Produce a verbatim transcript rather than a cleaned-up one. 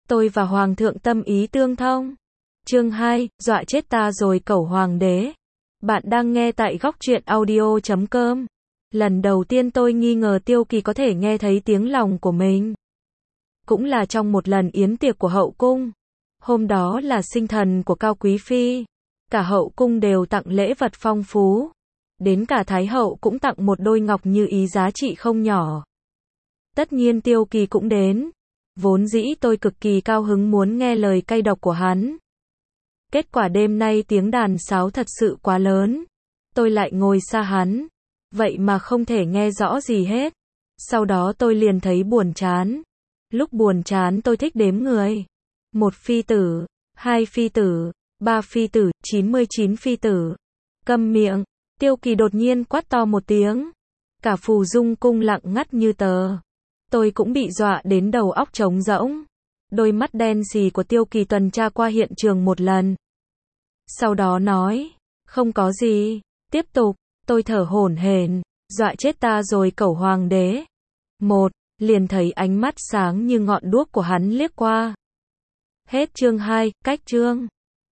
Tôi và Hoàng thượng tâm ý tương thông. Chương hai, dọa chết ta rồi cẩu hoàng đế. Bạn đang nghe tại góc truyện audio chấm com. Lần đầu tiên tôi nghi ngờ Tiêu Kỳ có thể nghe thấy tiếng lòng của mình. Cũng là trong một lần yến tiệc của hậu cung. Hôm đó là sinh thần của Cao Quý Phi. Cả hậu cung đều tặng lễ vật phong phú. Đến cả Thái hậu cũng tặng một đôi ngọc như ý giá trị không nhỏ. Tất nhiên Tiêu Kỳ cũng đến. Vốn dĩ tôi cực kỳ cao hứng muốn nghe lời cay độc của hắn. Kết quả đêm nay tiếng đàn sáo thật sự quá lớn. Tôi lại ngồi xa hắn. Vậy mà không thể nghe rõ gì hết. Sau đó tôi liền thấy buồn chán. Lúc buồn chán tôi thích đếm người. Một phi tử, hai phi tử, ba phi tử, chín mươi chín phi tử. Câm miệng. Tiêu Kỳ đột nhiên quát to một tiếng. Cả Phù Dung cung lặng ngắt như tờ. Tôi cũng bị dọa đến đầu óc trống rỗng. Đôi mắt đen sì của Tiêu Kỳ tuần tra qua hiện trường một lần. Sau đó nói, không có gì. Tiếp tục, tôi thở hổn hển, dọa chết ta rồi cẩu hoàng đế. Một, liền thấy ánh mắt sáng như ngọn đuốc của hắn liếc qua. Hết chương hai, cách chương.